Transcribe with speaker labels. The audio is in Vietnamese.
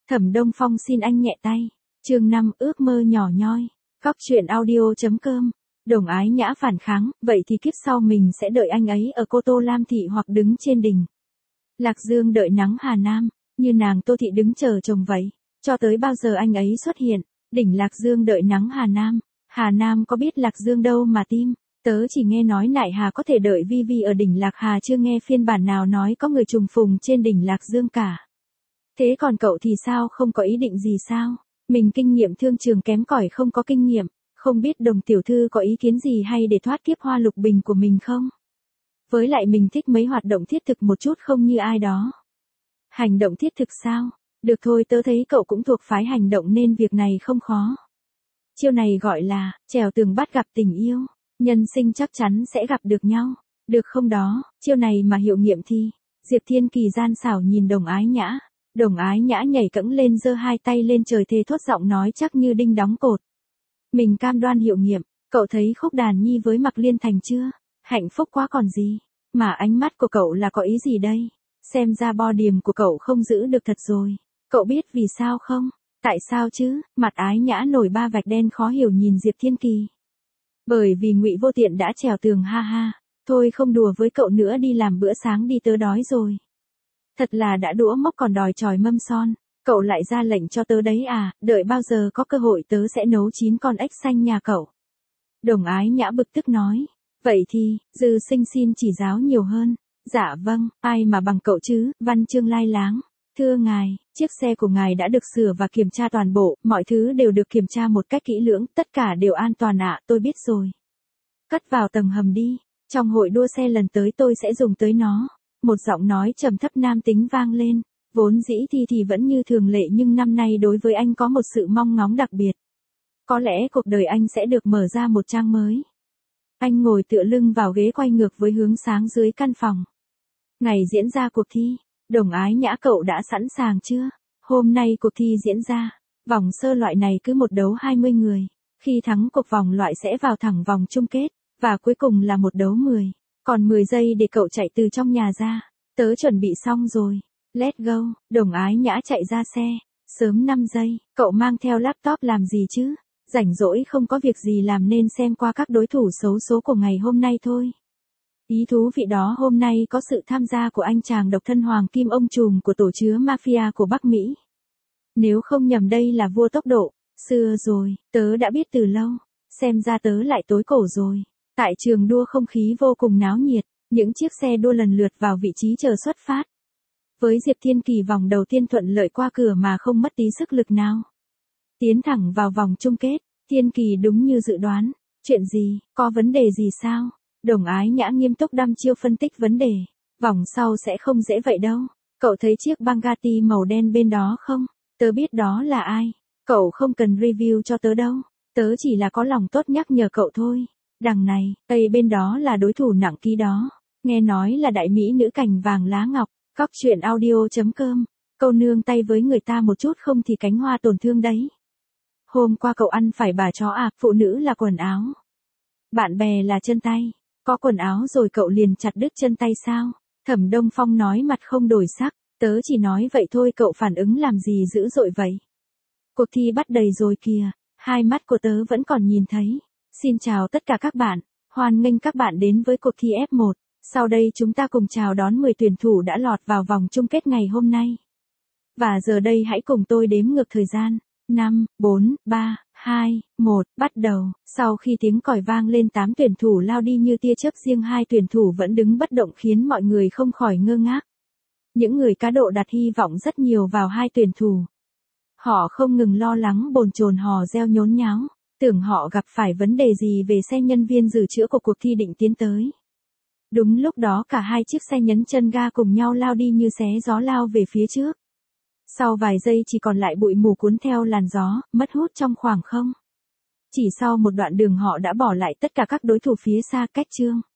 Speaker 1: Thẩm Đông Phong xin anh nhẹ tay. Chương 5 ước mơ nhỏ nhoi. Cóc truyện audio.com. Đồng Ái Nhã phản kháng, vậy thì kiếp sau mình sẽ đợi anh ấy ở Cô Tô Lam Thị hoặc đứng trên đỉnh Lạc Dương đợi nắng Hà Nam, như nàng Tô Thị đứng chờ chồng vậy. Cho tới bao giờ anh ấy xuất hiện, đỉnh Lạc Dương đợi nắng Hà Nam có biết Lạc Dương đâu mà tim. Tớ chỉ nghe nói Nại Hà có thể đợi Vi Vi ở đỉnh Lạc Hà, chưa nghe phiên bản nào nói có người trùng phùng trên đỉnh Lạc Dương cả. Thế còn cậu thì sao, không có ý định gì sao? Mình kinh nghiệm thương trường kém cỏi, không có kinh nghiệm, không biết Đồng tiểu thư có ý kiến gì hay để thoát kiếp hoa lục bình của mình không? Với lại mình thích mấy hoạt động thiết thực một chút, không như ai đó. Hành động thiết thực sao? Được thôi, tớ thấy cậu cũng thuộc phái hành động nên việc này không khó. Chiêu này gọi là trèo tường bắt gặp tình yêu. Nhân sinh chắc chắn sẽ gặp được nhau. Được không đó, chiêu này mà hiệu nghiệm thì. Diệp Thiên Kỳ gian xảo nhìn Đồng Ái Nhã. Đồng Ái Nhã nhảy cẫng lên, giơ hai tay lên trời thề thốt, giọng nói chắc như đinh đóng cột. Mình cam đoan hiệu nghiệm. Cậu thấy Khúc Đàn Nhi với Mạc Liên Thành chưa? Hạnh phúc quá còn gì. Mà ánh mắt của cậu là có ý gì đây? Xem ra bo điểm của cậu không giữ được thật rồi. Cậu biết vì sao không? Tại sao chứ? Mặt Ái Nhã nổi ba vạch đen khó hiểu nhìn Diệp Thiên Kỳ. Bởi vì Ngụy Vô Tiện đã trèo tường, ha ha. Thôi không đùa với cậu nữa, đi làm bữa sáng đi, tớ đói rồi. Thật là đã đũa mốc còn đòi chòi mâm son. Cậu lại ra lệnh cho tớ đấy à? Đợi bao giờ có cơ hội tớ sẽ nấu 9 con ếch xanh nhà cậu. Đồng Ái Nhã bực tức nói. Vậy thì, Dư Sinh xin chỉ giáo nhiều hơn. Dạ vâng, ai mà bằng cậu chứ? Văn Chương Lai Láng. Thưa ngài, chiếc xe của ngài đã được sửa và kiểm tra toàn bộ, mọi thứ đều được kiểm tra một cách kỹ lưỡng, tất cả đều an toàn ạ, tôi biết rồi. Cất vào tầng hầm đi, trong hội đua xe lần tới tôi sẽ dùng tới nó. Một giọng nói trầm thấp nam tính vang lên, vốn dĩ thì vẫn như thường lệ, nhưng năm nay đối với anh có một sự mong ngóng đặc biệt. Có lẽ cuộc đời anh sẽ được mở ra một trang mới. Anh ngồi tựa lưng vào ghế, quay ngược với hướng sáng dưới căn phòng. Ngày diễn ra cuộc thi. Đồng Ái Nhã, cậu đã sẵn sàng chưa? Hôm nay cuộc thi diễn ra. Vòng sơ loại này cứ một đấu 20 người. Khi thắng cuộc vòng loại sẽ vào thẳng vòng chung kết. Và cuối cùng là một đấu 10. Còn 10 giây để cậu chạy từ trong nhà ra. Tớ chuẩn bị xong rồi. Let's go. Đồng Ái Nhã chạy ra xe. Sớm 5 giây. Cậu mang theo laptop làm gì chứ? Rảnh rỗi không có việc gì làm nên xem qua các đối thủ xấu số của ngày hôm nay thôi. Ý thú vị đó, hôm nay có sự tham gia của anh chàng độc thân Hoàng Kim, ông trùm của tổ chứa mafia của Bắc Mỹ. Nếu không nhầm đây là vua tốc độ. Xưa rồi, tớ đã biết từ lâu. Xem ra tớ lại tối cổ rồi. Tại trường đua không khí vô cùng náo nhiệt. Những chiếc xe đua lần lượt vào vị trí chờ xuất phát. Với Diệp Thiên Kỳ, vòng đầu tiên thuận lợi qua cửa mà không mất tí sức lực nào. Tiến thẳng vào vòng chung kết. Thiên Kỳ đúng như dự đoán. Chuyện gì, có vấn đề gì sao? Đồng Ái Nhã nghiêm túc đăm chiêu phân tích vấn đề. Vòng sau sẽ không dễ vậy đâu. Cậu thấy chiếc Bugatti màu đen bên đó không? Tớ biết đó là ai. Cậu không cần review cho tớ đâu. Tớ chỉ là có lòng tốt nhắc nhở cậu thôi. Đằng này, cây bên đó là đối thủ nặng ký đó. Nghe nói là đại mỹ nữ cành vàng lá ngọc. Cóc truyện audio.com. Câu nương tay với người ta một chút không thì cánh hoa tổn thương đấy. Hôm qua cậu ăn phải bà chó à? Phụ nữ là quần áo, bạn bè là chân tay. Có quần áo rồi cậu liền chặt đứt chân tay sao? Thẩm Đông Phong nói mặt không đổi sắc. Tớ chỉ nói vậy thôi, cậu phản ứng làm gì dữ dội vậy? Cuộc thi bắt đầy rồi kìa. Hai mắt của tớ vẫn còn nhìn thấy. Xin chào tất cả các bạn. Hoan nghênh các bạn đến với cuộc thi F1. Sau đây chúng ta cùng chào đón 10 tuyển thủ đã lọt vào vòng chung kết ngày hôm nay. Và giờ đây hãy cùng tôi đếm ngược thời gian. 5, 4, 3, 2, 1, bắt đầu. Sau khi tiếng còi vang lên, 8 tuyển thủ lao đi như tia chớp, riêng 2 tuyển thủ vẫn đứng bất động khiến mọi người không khỏi ngơ ngác. Những người cá độ đặt hy vọng rất nhiều vào 2 tuyển thủ. Họ không ngừng lo lắng bồn chồn, hò reo nhốn nháo, tưởng họ gặp phải vấn đề gì về xe nhân viên dự trữ của cuộc thi định tiến tới. Đúng lúc đó cả 2 chiếc xe nhấn chân ga cùng nhau lao đi như xé gió lao về phía trước. Sau vài giây chỉ còn lại bụi mù cuốn theo làn gió, mất hút trong khoảng không. Chỉ sau một đoạn đường họ đã bỏ lại tất cả các đối thủ phía xa, cách chương.